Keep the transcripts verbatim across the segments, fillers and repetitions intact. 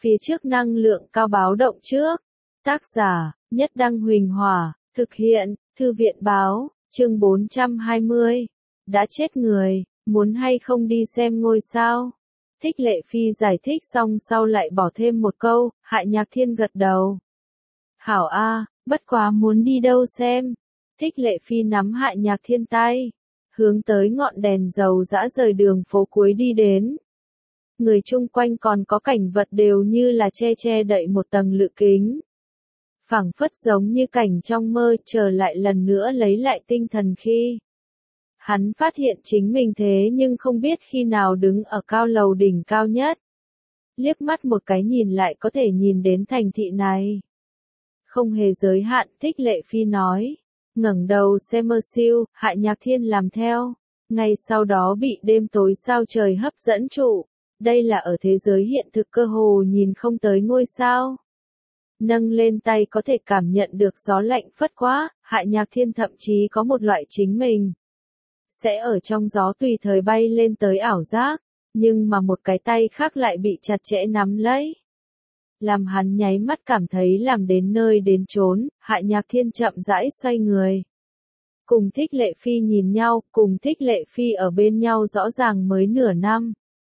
phía trước năng lượng cao báo động trước. Tác giả, Nhất Đăng Huỳnh Hỏa, thực hiện, Thư viện báo, chương bốn trăm hai mươi. Đã chết người, muốn hay không đi xem ngôi sao? Thích Lệ Phi giải thích xong sau lại bỏ thêm một câu, Hại Nhạc Thiên gật đầu. Hảo a, bất quá muốn đi đâu xem? Thích Lệ Phi nắm Hại Nhạc Thiên tay, hướng tới ngọn đèn dầu dã rời đường phố cuối đi đến. Người chung quanh còn có cảnh vật đều như là che che đậy một tầng lự kính. Phảng phất giống như cảnh trong mơ, trở lại lần nữa lấy lại tinh thần khi hắn phát hiện chính mình thế nhưng không biết khi nào đứng ở cao lầu đỉnh cao nhất. Liếc mắt một cái nhìn lại có thể nhìn đến thành thị này. Không hề giới hạn, Thích Lệ Phi nói. Ngẩng đầu xem mơ siêu, Hại Nhạc Thiên làm theo. Ngay sau đó bị đêm tối sao trời hấp dẫn trụ. Đây là ở thế giới hiện thực cơ hồ nhìn không tới ngôi sao. Nâng lên tay có thể cảm nhận được gió lạnh phất quá, Hại Nhạc Thiên thậm chí có một loại chính mình sẽ ở trong gió tùy thời bay lên tới ảo giác, nhưng mà một cái tay khác lại bị chặt chẽ nắm lấy. Làm hắn nháy mắt cảm thấy làm đến nơi đến chốn, Hại Nhạc Thiên chậm rãi xoay người. Cùng Thích Lệ Phi nhìn nhau, cùng Thích Lệ Phi ở bên nhau rõ ràng mới nửa năm.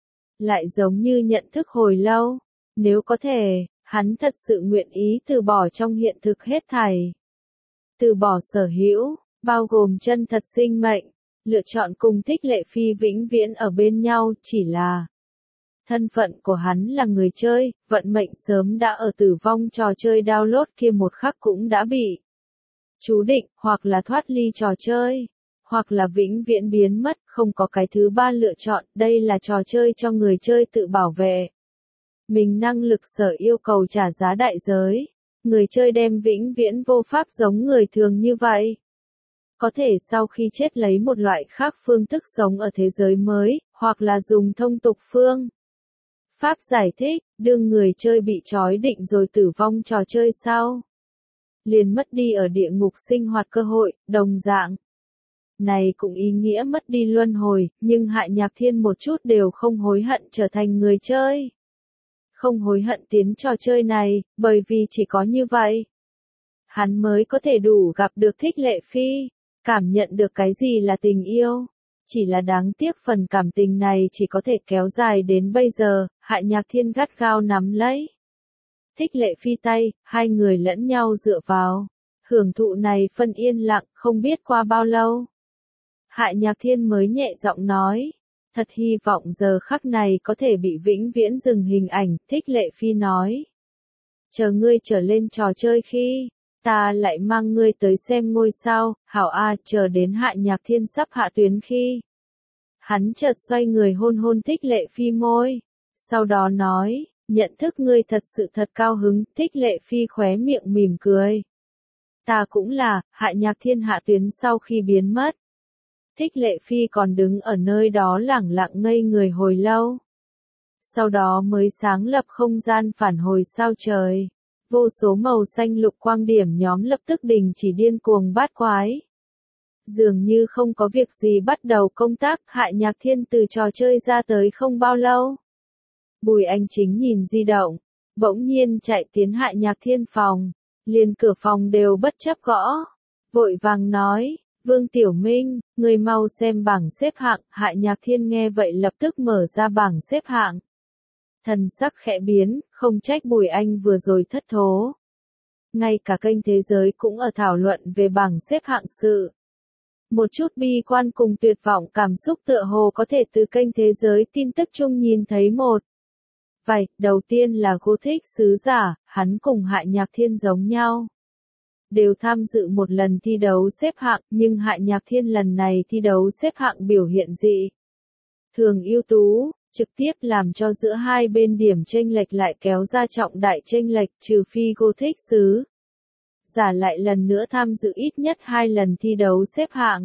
Lại giống như nhận thức hồi lâu, nếu có thể, hắn thật sự nguyện ý từ bỏ trong hiện thực hết thảy. Từ bỏ sở hữu, bao gồm chân thật sinh mệnh, lựa chọn cùng Thích Lệ Phi vĩnh viễn ở bên nhau, chỉ là thân phận của hắn là người chơi, vận mệnh sớm đã ở tử vong trò chơi download kia một khắc cũng đã bị chú định, hoặc là thoát ly trò chơi, hoặc là vĩnh viễn biến mất, không có cái thứ ba lựa chọn, đây là trò chơi cho người chơi tự bảo vệ mình năng lực sở yêu cầu trả giá đại giới. Người chơi đem vĩnh viễn vô pháp giống người thường như vậy. Có thể sau khi chết lấy một loại khác phương thức sống ở thế giới mới, hoặc là dùng thông tục phương pháp giải thích, đương người chơi bị trói định rồi tử vong trò chơi sau. Liền mất đi ở địa ngục sinh hoạt cơ hội, đồng dạng. Này cũng ý nghĩa mất đi luân hồi, nhưng Hại Nhạc Thiên một chút đều không hối hận trở thành người chơi. Không hối hận tiến trò chơi này, bởi vì chỉ có như vậy, hắn mới có thể đủ gặp được Thích Lệ Phi, cảm nhận được cái gì là tình yêu. Chỉ là đáng tiếc phần cảm tình này chỉ có thể kéo dài đến bây giờ, Hại Nhạc Thiên gắt gao nắm lấy Thích Lệ Phi tay, hai người lẫn nhau dựa vào, hưởng thụ này phân yên lặng, không biết qua bao lâu. Hại Nhạc Thiên mới nhẹ giọng nói. Thật hy vọng giờ khắc này có thể bị vĩnh viễn dừng hình ảnh, Thích Lệ Phi nói. Chờ ngươi trở lên trò chơi khi, ta lại mang ngươi tới xem ngôi sao, hảo a, chờ đến Hại Nhạc Thiên sắp hạ tuyến khi. Hắn chợt xoay người hôn hôn Thích Lệ Phi môi, sau đó nói, nhận thức ngươi thật sự thật cao hứng, Thích Lệ Phi khóe miệng mỉm cười. Ta cũng là, Hại Nhạc Thiên hạ tuyến sau khi biến mất. Thích Lệ Phi còn đứng ở nơi đó lẳng lặng ngây người hồi lâu. Sau đó mới sáng lập không gian phản hồi sao trời. Vô số màu xanh lục quang điểm nhóm lập tức đình chỉ điên cuồng bát quái. Dường như không có việc gì bắt đầu công tác, Hại Nhạc Thiên từ trò chơi ra tới không bao lâu. Bùi Anh Chính nhìn di động, bỗng nhiên chạy tiến Hại Nhạc Thiên phòng, liền cửa phòng đều bất chấp gõ. Vội vàng nói. Vương Tiểu Minh, người mau xem bảng xếp hạng, Hại Nhạc Thiên nghe vậy lập tức mở ra bảng xếp hạng. Thần sắc khẽ biến, không trách Bùi Anh vừa rồi thất thố. Ngay cả kênh thế giới cũng ở thảo luận về bảng xếp hạng sự. Một chút bi quan cùng tuyệt vọng cảm xúc tựa hồ có thể từ kênh thế giới tin tức chung nhìn thấy một. Vậy, đầu tiên là Gothic sứ giả, hắn cùng Hại Nhạc Thiên giống nhau. Đều tham dự một lần thi đấu xếp hạng, nhưng Hại Nhạc Thiên lần này thi đấu xếp hạng biểu hiện dị thường ưu tú, trực tiếp làm cho giữa hai bên điểm chênh lệch lại kéo ra trọng đại chênh lệch, trừ phi Gothic sứ giả lại lần nữa tham dự ít nhất hai lần thi đấu xếp hạng.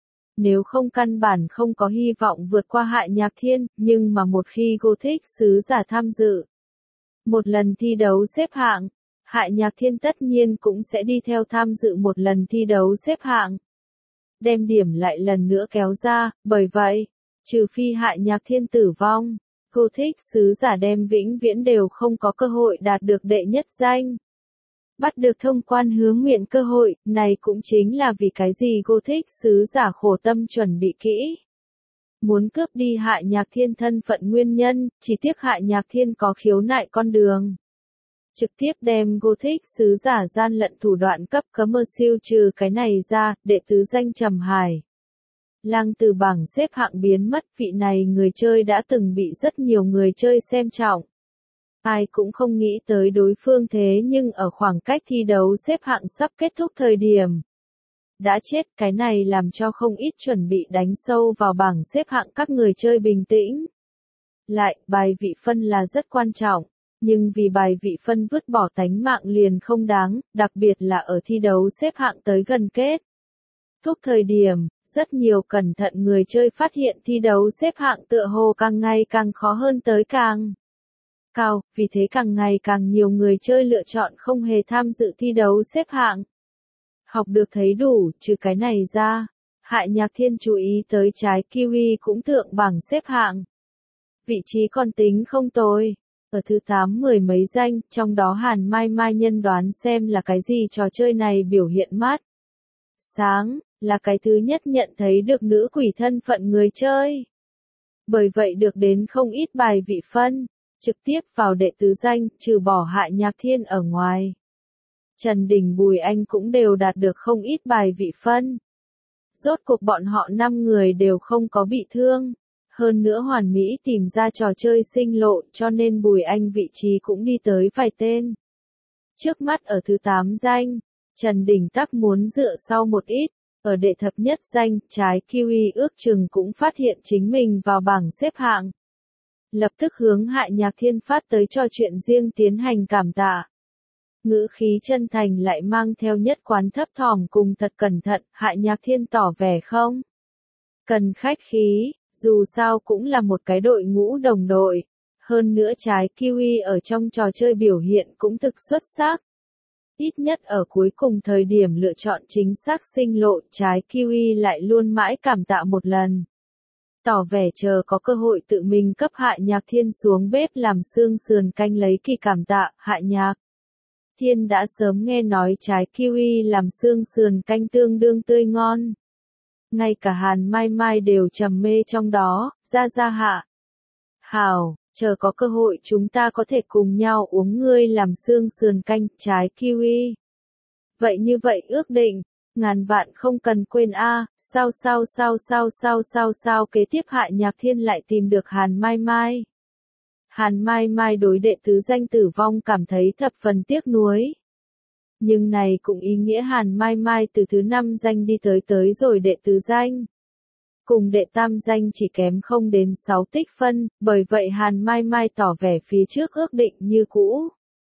Nếu không căn bản không có hy vọng vượt qua Hại Nhạc Thiên, nhưng mà một khi Gothic sứ giả tham dự một lần thi đấu xếp hạng, Hại Nhạc Thiên tất nhiên cũng sẽ đi theo tham dự một lần thi đấu xếp hạng. Đem điểm lại lần nữa kéo ra, bởi vậy, trừ phi Hại Nhạc Thiên tử vong, Gothic sứ giả đem vĩnh viễn đều không có cơ hội đạt được đệ nhất danh. Bắt được thông quan hứa nguyện cơ hội, này cũng chính là vì cái gì Gothic sứ giả khổ tâm chuẩn bị kỹ. Muốn cướp đi Hạ Nhạc Thiên thân phận nguyên nhân, chỉ tiếc Hạ Nhạc Thiên có khiếu nại con đường. Trực tiếp đem Gothic sứ giả gian lận thủ đoạn cấp cấm mơ siêu trừ cái này ra, đệ tứ danh Trầm Hải. Lang từ bảng xếp hạng biến mất, vị này người chơi đã từng bị rất nhiều người chơi xem trọng. Ai cũng không nghĩ tới đối phương thế nhưng ở khoảng cách thi đấu xếp hạng sắp kết thúc thời điểm. Đã chết, cái này làm cho không ít chuẩn bị đánh sâu vào bảng xếp hạng các người chơi bình tĩnh. Lại, bài vị phân là rất quan trọng, nhưng vì bài vị phân vứt bỏ tánh mạng liền không đáng, đặc biệt là ở thi đấu xếp hạng tới gần kết. Thúc thời điểm, rất nhiều cẩn thận người chơi phát hiện thi đấu xếp hạng tựa hồ càng ngày càng khó hơn tới càng cao, vì thế càng ngày càng nhiều người chơi lựa chọn không hề tham dự thi đấu xếp hạng. Học được thấy đủ, trừ cái này ra, Hạ Nhạc Thiên chú ý tới trái kiwi cũng thượng bảng xếp hạng. Vị trí còn tính không tồi, ở thứ tám mười mấy danh, trong đó Hàn Mai Mai nhân đoán xem là cái gì trò chơi này biểu hiện mát. Sáng, là cái thứ nhất nhận thấy được nữ quỷ thân phận người chơi. Bởi vậy được đến không ít bài vị phân, trực tiếp vào đệ tứ danh, trừ bỏ Hạ Nhạc Thiên ở ngoài. Trần Đình Bùi Anh cũng đều đạt được không ít bài vị phân. Rốt cuộc bọn họ năm người đều không có bị thương. Hơn nữa hoàn mỹ tìm ra trò chơi sinh lộ cho nên Bùi Anh vị trí cũng đi tới vài tên. Trước mắt ở thứ tám danh, Trần Đình Tắc muốn dựa sau một ít. Ở đệ thập nhất danh, trái kiwi ước chừng cũng phát hiện chính mình vào bảng xếp hạng. Lập tức hướng Hạ Nhạc Thiên phát tới trò chuyện riêng tiến hành cảm tạ. Ngữ khí chân thành lại mang theo nhất quán thấp thỏm cùng thật cẩn thận, Hạ Nhạc Thiên tỏ vẻ không cần khách khí, dù sao cũng là một cái đội ngũ đồng đội. Hơn nữa trái kiwi ở trong trò chơi biểu hiện cũng thực xuất sắc. Ít nhất ở cuối cùng thời điểm lựa chọn chính xác sinh lộ, trái kiwi lại luôn mãi cảm tạ một lần. Tỏ vẻ chờ có cơ hội tự mình cấp Hạ Nhạc Thiên xuống bếp làm xương sườn canh lấy kỳ cảm tạ. Hạ Nhạc Thiên đã sớm nghe nói trái kiwi làm xương sườn canh tương đương tươi ngon. Ngay cả Hàn Mai Mai đều trầm mê trong đó, ra ra Hạ. Hảo, chờ có cơ hội chúng ta có thể cùng nhau uống ngươi làm xương sườn canh, trái kiwi. Vậy như vậy ước định, ngàn vạn không cần quên a, sao sao sao sao sao sao sao kế tiếp Hạ Nhạc Thiên lại tìm được Hàn Mai Mai. Hàn Mai Mai đối đệ tứ danh tử vong cảm thấy thập phần tiếc nuối. Nhưng này cũng ý nghĩa Hàn Mai Mai từ thứ năm danh đi tới tới rồi đệ tứ danh. Cùng đệ tam danh chỉ kém không đến sáu tích phân, bởi vậy Hàn Mai Mai tỏ vẻ phía trước ước định như cũ.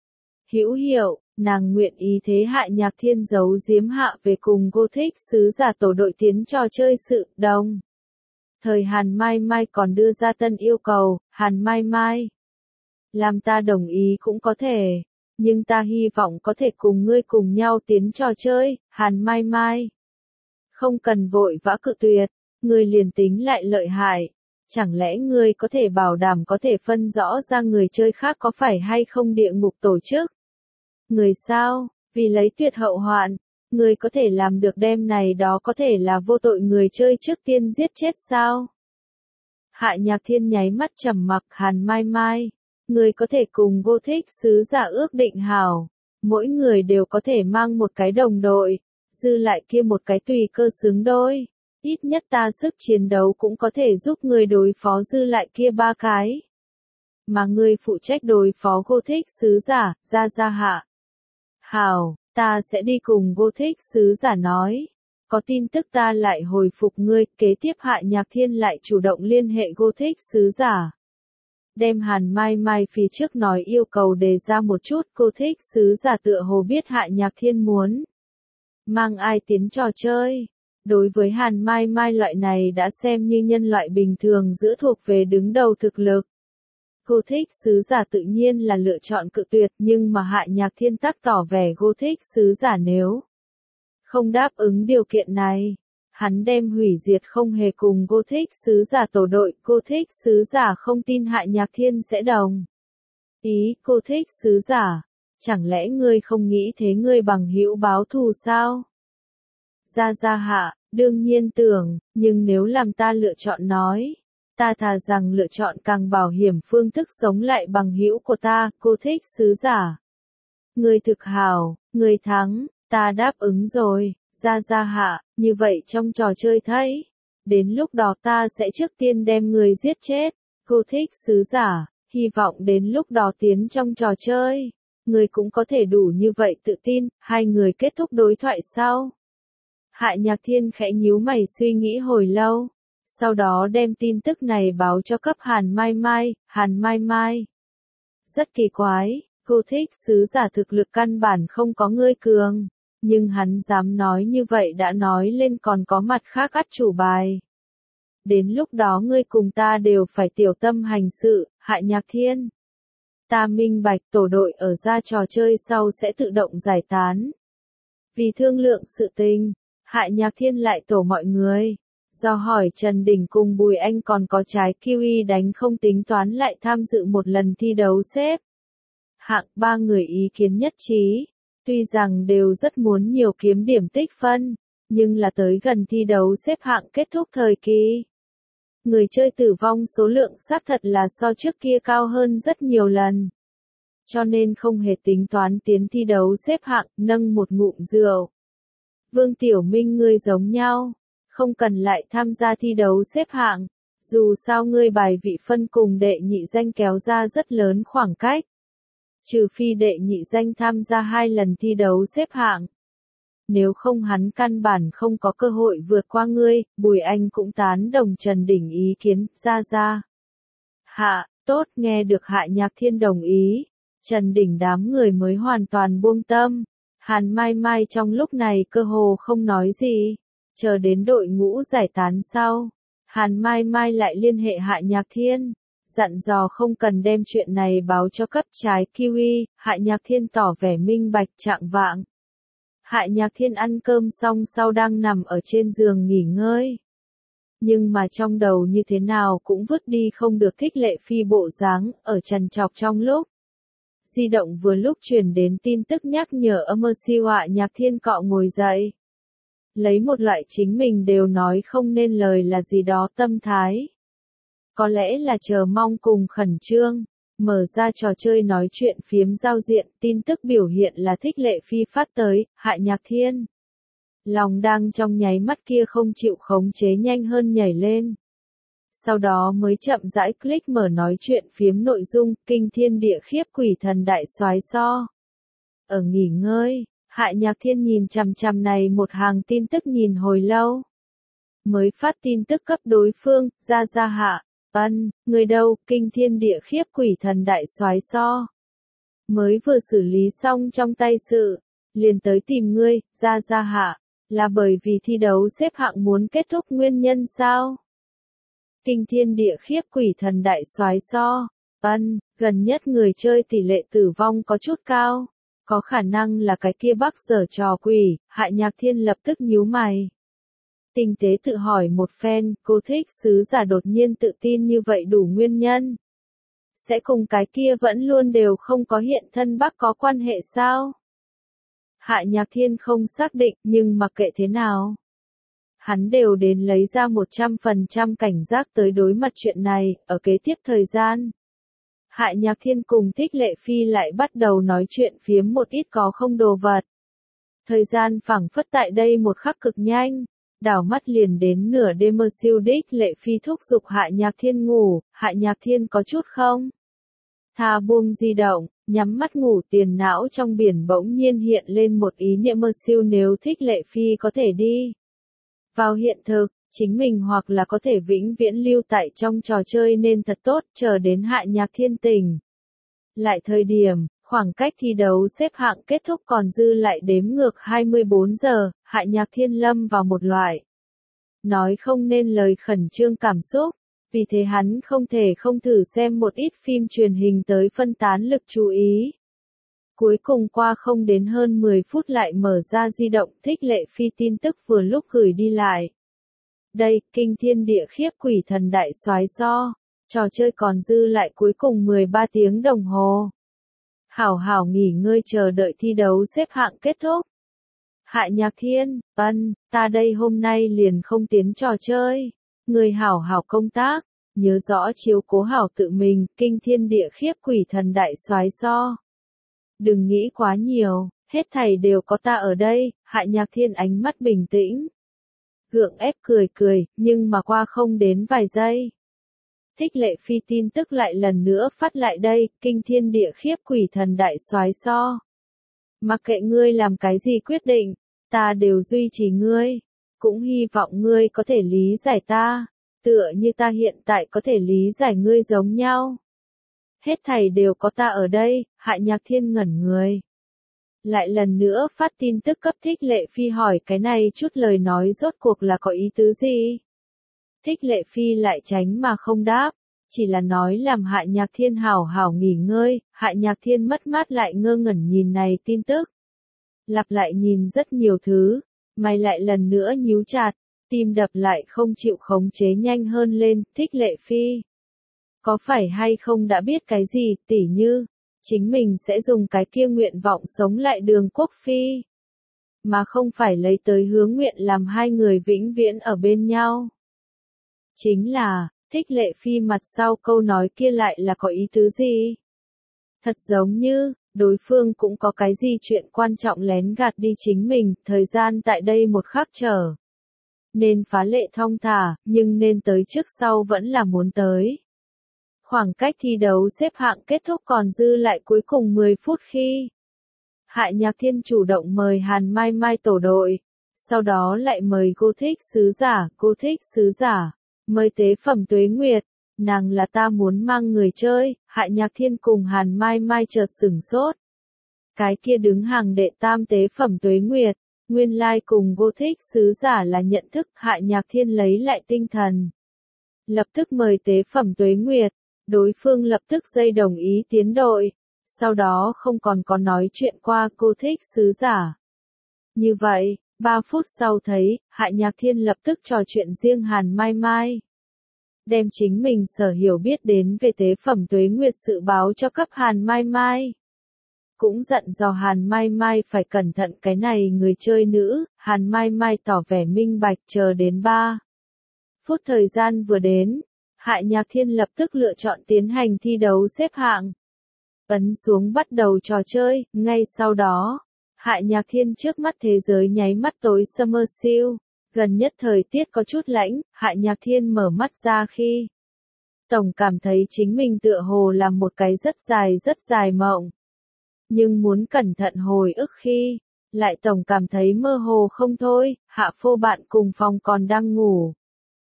Hữu hiệu, nàng nguyện ý thế Hạ Nhạc Thiên giấu giếm hạ về cùng Gothic sứ giả tổ đội tiến trò chơi sự đồng. Thời Hàn Mai Mai còn đưa ra tân yêu cầu, Hàn Mai Mai. Làm ta đồng ý cũng có thể, nhưng ta hy vọng có thể cùng ngươi cùng nhau tiến trò chơi, Hàn Mai Mai. Không cần vội vã cự tuyệt, ngươi liền tính lại lợi hại. Chẳng lẽ ngươi có thể bảo đảm có thể phân rõ ra người chơi khác có phải hay không địa ngục tổ chức? Người sao, vì lấy tuyệt hậu hoạn, người có thể làm được đem này đó có thể là vô tội người chơi trước tiên giết chết sao? Hạ Nhạc Thiên nháy mắt trầm mặc. Hàn Mai Mai, người có thể cùng Gothic sứ giả ước định hảo, mỗi người đều có thể mang một cái đồng đội, dư lại kia một cái tùy cơ xứng đôi. Ít nhất ta sức chiến đấu cũng có thể giúp người đối phó dư lại kia ba cái. Mà người phụ trách đối phó Gothic sứ giả, ra ra Hạ. Hảo, ta sẽ đi cùng Gothic sứ giả nói. Có tin tức ta lại hồi phục ngươi. Kế tiếp Hạ Nhạc Thiên lại chủ động liên hệ Gothic sứ giả. Đem Hàn Mai Mai phía trước nói yêu cầu đề ra một chút. Gothic sứ giả tựa hồ biết Hạ Nhạc Thiên muốn mang ai tiến trò chơi. Đối với Hàn Mai Mai loại này đã xem như nhân loại bình thường giữa thuộc về đứng đầu thực lực. Gothic sứ giả tự nhiên là lựa chọn cự tuyệt, nhưng mà Hạ Nhạc Thiên tắc tỏ vẻ Gothic sứ giả nếu không đáp ứng điều kiện này, Hắn đem hủy diệt không hề cùng Gothic sứ giả tổ đội, Gothic sứ giả không tin Hạ Nhạc Thiên sẽ đồng ý. Gothic sứ giả, chẳng lẽ ngươi không nghĩ thế ngươi bằng hữu báo thù sao? Gia Gia Hạ, đương nhiên tưởng, nhưng nếu làm ta lựa chọn nói, ta thà rằng lựa chọn càng bảo hiểm phương thức sống lại bằng hữu của ta. Gothic sứ giả, ngươi thực hảo, ngươi thắng, ta đáp ứng rồi. Gia Gia Hạ, như vậy trong trò chơi thấy, đến lúc đó ta sẽ trước tiên đem người giết chết. Gothic sứ giả, hy vọng đến lúc đó tiến trong trò chơi, người cũng có thể đủ như vậy tự tin. Hai người kết thúc đối thoại sau. Hạ Nhạc Thiên khẽ nhíu mày suy nghĩ hồi lâu, sau đó đem tin tức này báo cho cấp Hàn Mai Mai. Hàn Mai Mai, rất kỳ quái, Gothic sứ giả thực lực căn bản không có ngươi cường. Nhưng hắn dám nói như vậy đã nói lên còn có mặt khác át chủ bài. Đến lúc đó ngươi cùng ta đều phải tiểu tâm hành sự. Hạ Nhạc Thiên, ta minh bạch tổ đội ở ra trò chơi sau sẽ tự động giải tán. Vì thương lượng sự tình, Hạ Nhạc Thiên lại tổ mọi người. Do hỏi Trần Đình cùng Bùi Anh còn có trái kiwi đánh không tính toán lại tham dự một lần thi đấu xếp hạng, ba người ý kiến nhất trí. Tuy rằng đều rất muốn nhiều kiếm điểm tích phân, nhưng là tới gần thi đấu xếp hạng kết thúc thời kỳ, người chơi tử vong số lượng xác thật là so trước kia cao hơn rất nhiều lần. Cho nên không hề tính toán tiến thi đấu xếp hạng, nâng một ngụm rượu. Vương Tiểu Minh ngươi giống nhau, không cần lại tham gia thi đấu xếp hạng, dù sao ngươi bài vị phân cùng đệ nhị danh kéo ra rất lớn khoảng cách. Trừ phi đệ nhị danh tham gia hai lần thi đấu xếp hạng. Nếu không hắn căn bản không có cơ hội vượt qua ngươi. Bùi Anh cũng tán đồng Trần Đình ý kiến. Gia Gia Hạ, tốt. Nghe được Hạ Nhạc Thiên đồng ý, Trần Đình đám người mới hoàn toàn buông tâm. Hàn Mai Mai trong lúc này cơ hồ không nói gì. Chờ đến đội ngũ giải tán sau, Hàn Mai Mai lại liên hệ Hạ Nhạc Thiên, dặn dò không cần đem chuyện này báo cho cấp trái kiwi. Hạ Nhạc Thiên tỏ vẻ minh bạch. Trạng vạng, Hạ Nhạc Thiên ăn cơm xong sau đang nằm ở trên giường nghỉ ngơi. Nhưng mà trong đầu như thế nào cũng vứt đi không được Thích Lệ Phi bộ dáng, ở trằn trọc trong lúc. Di động vừa lúc truyền đến tin tức nhắc nhở âm mơ siêu. Hạ Nhạc Thiên cọ ngồi dậy, lấy một loại chính mình đều nói không nên lời là gì đó tâm thái. Có lẽ là chờ mong cùng khẩn trương, mở ra trò chơi nói chuyện phiếm giao diện, tin tức biểu hiện là Thích Lệ Phi phát tới. Hạ Nhạc Thiên, lòng đang trong nháy mắt kia không chịu khống chế nhanh hơn nhảy lên. Sau đó mới chậm rãi click mở nói chuyện phiếm nội dung. Kinh thiên địa khiếp quỷ thần đại soái so. Ở nghỉ ngơi, Hạ Nhạc Thiên nhìn chằm chằm này một hàng tin tức nhìn hồi lâu. Mới phát tin tức cấp đối phương. Gia Gia Hạ, ân, người đâu? Kinh thiên địa khiếp quỷ thần đại soái so. Mới vừa xử lý xong trong tay sự, liền tới tìm ngươi. Gia Gia Hạ, là bởi vì thi đấu xếp hạng muốn kết thúc nguyên nhân sao? Kinh thiên địa khiếp quỷ thần đại soái so. Ân, gần nhất người chơi tỷ lệ tử vong có chút cao. Có khả năng là cái kia Bắc giở trò quỷ. Hạ Nhạc Thiên lập tức nhíu mày. Tinh tế tự hỏi một phen, Gothic sứ giả đột nhiên tự tin như vậy đủ nguyên nhân. Sẽ cùng cái kia vẫn luôn đều không có hiện thân Bắc có quan hệ sao? Hạ Nhạc Thiên không xác định, nhưng mặc kệ thế nào, hắn đều đến lấy ra một trăm phần trăm cảnh giác tới đối mặt chuyện này. Ở kế tiếp thời gian, Hạ Nhạc Thiên cùng Thích Lệ Phi lại bắt đầu nói chuyện phiếm một ít có không đồ vật. Thời gian phảng phất tại đây một khắc cực nhanh, đảo mắt liền đến nửa đêm. Mơ siêu Thích Lệ Phi thúc giục Hạ Nhạc Thiên ngủ. Hạ Nhạc Thiên có chút không tha buông di động, nhắm mắt ngủ. Tiền não trong biển bỗng nhiên hiện lên một ý niệm. Mơ siêu nếu Thích Lệ Phi có thể đi vào hiện thực, chính mình hoặc là có thể vĩnh viễn lưu tại trong trò chơi nên thật tốt. Chờ đến Hạ Nhạc Thiên tỉnh lại thời điểm, khoảng cách thi đấu xếp hạng kết thúc còn dư lại đếm ngược hai mươi bốn giờ, Hạ Nhạc Thiên lâm vào một loại nói không nên lời khẩn trương cảm xúc. Vì thế hắn không thể không thử xem một ít phim truyền hình tới phân tán lực chú ý. Cuối cùng qua không đến hơn mười phút lại mở ra di động. Thích Lệ Phi tin tức vừa lúc gửi đi lại. Đây, kinh thiên địa khiếp quỷ thần đại soái so. Trò chơi còn dư lại cuối cùng mười ba tiếng đồng hồ. Hảo hảo nghỉ ngơi chờ đợi thi đấu xếp hạng kết thúc. Hạ Nhạc Thiên, ân, ta đây hôm nay liền không tiến trò chơi. Người hảo hảo công tác, nhớ rõ chiếu cố hảo tự mình, kinh thiên địa khiếp quỷ thần đại soái so. Đừng nghĩ quá nhiều, hết thảy đều có ta ở đây. Hạ Nhạc Thiên ánh mắt bình tĩnh. Gượng ép cười cười, nhưng mà qua không đến vài giây. Thích Lệ Phi tin tức lại lần nữa phát lại đây, kinh thiên địa khiếp quỷ thần đại soái so. Mặc kệ ngươi làm cái gì quyết định, ta đều duy trì ngươi. Cũng hy vọng ngươi có thể lý giải ta, tựa như ta hiện tại có thể lý giải ngươi giống nhau. Hết thảy đều có ta ở đây. Hạ Nhạc Thiên ngẩn người. Lại lần nữa phát tin tức cấp Thích Lệ Phi hỏi cái này chút lời nói rốt cuộc là có ý tứ gì? Thích Lệ Phi lại tránh mà không đáp, chỉ là nói làm Hạ Nhạc Thiên hảo hảo nghỉ ngơi. Hạ Nhạc Thiên mất mát lại ngơ ngẩn nhìn này tin tức. Lặp lại nhìn rất nhiều thứ, mày lại lần nữa nhíu chặt, tim đập lại không chịu khống chế nhanh hơn lên. Thích Lệ Phi, có phải hay không đã biết cái gì, tỉ như, chính mình sẽ dùng cái kia nguyện vọng sống lại Đường Quốc Phi, mà không phải lấy tới hướng nguyện làm hai người vĩnh viễn ở bên nhau. Chính là, Thích Lệ Phi mặt sau câu nói kia lại là có ý tứ gì? Thật giống như, đối phương cũng có cái gì chuyện quan trọng lén gạt đi chính mình, thời gian tại đây một khắc chờ. Nên phá lệ thong thả, nhưng nên tới trước sau vẫn là muốn tới. Khoảng cách thi đấu xếp hạng kết thúc còn dư lại cuối cùng mười phút khi Hạ Nhạc Thiên chủ động mời Hàn Mai Mai tổ đội, sau đó lại mời Cô Thích Sứ Giả, Cô Thích Sứ Giả, mời tế phẩm Tuế Nguyệt, nàng là ta muốn mang người chơi. Hạ Nhạc Thiên cùng Hàn Mai Mai chợt sửng sốt. Cái kia đứng hàng đệ tam tế phẩm Tuế Nguyệt, nguyên lai like cùng Cô Thích Sứ Giả là nhận thức. Hạ Nhạc Thiên lấy lại tinh thần, lập tức mời tế phẩm Tuế Nguyệt. Đối phương lập tức dây đồng ý tiến đội, sau đó không còn có nói chuyện qua Cô Thích Sứ Giả. Như vậy, ba phút sau thấy, Hạ Nhạc Thiên lập tức trò chuyện riêng Hàn Mai Mai. Đem chính mình sở hiểu biết đến về tế phẩm Tuế Nguyệt sự báo cho cấp Hàn Mai Mai. Cũng dặn dò Hàn Mai Mai phải cẩn thận cái này người chơi nữ. Hàn Mai Mai tỏ vẻ minh bạch. Chờ đến ba phút thời gian vừa đến, Hạ Nhạc Thiên lập tức lựa chọn tiến hành thi đấu xếp hạng. Ấn xuống bắt đầu trò chơi, ngay sau đó, Hạ Nhạc Thiên trước mắt thế giới nháy mắt tối Summer Seal. Gần nhất thời tiết có chút lạnh, Hạ Nhạc Thiên mở mắt ra khi tổng cảm thấy chính mình tựa hồ làm một cái rất dài rất dài mộng. Nhưng muốn cẩn thận hồi ức khi, lại tổng cảm thấy mơ hồ không thôi. Hạ Phô bạn cùng phòng còn đang ngủ.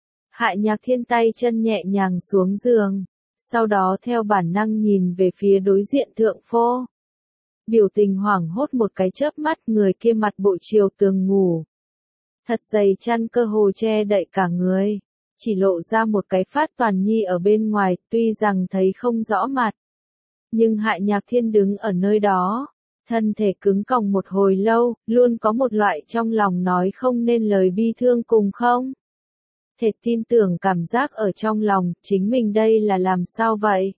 Hạ Nhạc Thiên tay chân nhẹ nhàng xuống giường, sau đó theo bản năng nhìn về phía đối diện Thượng Phô. Biểu tình hoảng hốt một cái chớp mắt, người kia mặt bộ chiều tường ngủ. Thật dày chăn cơ hồ che đậy cả người, chỉ lộ ra một cái phát toàn nhi ở bên ngoài, tuy rằng thấy không rõ mặt. Nhưng Hạ Nhạc Thiên đứng ở nơi đó, thân thể cứng còng một hồi lâu, luôn có một loại trong lòng nói không nên lời bi thương cùng không thể tin tưởng cảm giác ở trong lòng, chính mình đây là làm sao vậy?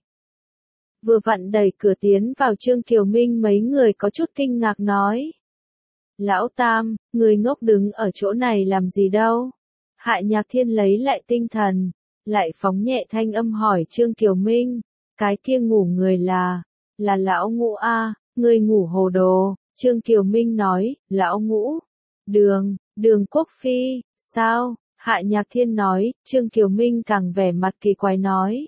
Vừa vặn đẩy cửa tiến vào Trương Kiều Minh, mấy người có chút kinh ngạc nói. Lão Tam, người ngốc đứng ở chỗ này làm gì đâu? Hạ Nhạc Thiên lấy lại tinh thần, lại phóng nhẹ thanh âm hỏi Trương Kiều Minh, cái kia ngủ người là, là Lão Ngũ a, người ngủ hồ đồ. Trương Kiều Minh nói, Lão Ngũ, Đường, Đường Quốc Phi, sao? Hạ Nhạc Thiên nói. Trương Kiều Minh càng vẻ mặt kỳ quái nói.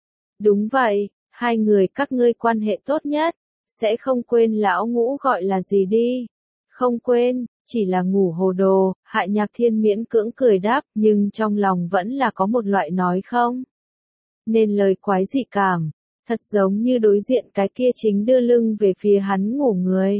Đúng vậy, hai người các ngươi quan hệ tốt nhất, sẽ không quên Lão Ngũ gọi là gì đi. Không quên, chỉ là ngủ hồ đồ. Hạ Nhạc Thiên miễn cưỡng cười đáp, nhưng trong lòng vẫn là có một loại nói không nên lời quái dị cảm, thật giống như đối diện cái kia chính đưa lưng về phía hắn ngủ người.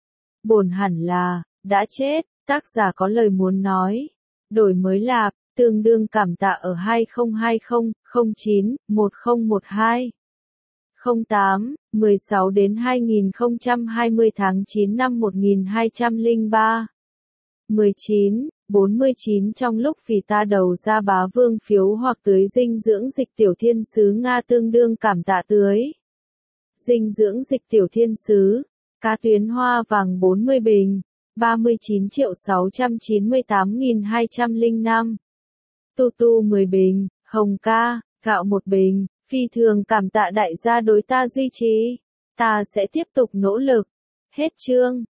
Bổn hẳn là, đã chết. Tác giả có lời muốn nói. Đổi mới lạp, tương đương cảm tạ ở hai không hai không, không chín, một không một hai, không tám, mười sáu đến hai nghìn không trăm hai mươi tháng chín năm một nghìn hai trăm lẻ ba, mười chín, bốn mươi chín Trong lúc vì ta đầu ra bá vương phiếu hoặc tưới dinh dưỡng dịch tiểu thiên sứ Nga tương đương cảm tạ tưới. Dinh dưỡng dịch tiểu thiên sứ, cá tuyến hoa vàng bốn mươi bình, ba mươi chín triệu sáu trăm chín mươi tám nghìn hai trăm lẻ năm. Tu tu mười bình, hồng ca, gạo một bình, phi thường cảm tạ đại gia đối ta duy trì. Ta sẽ tiếp tục nỗ lực. Hết chương.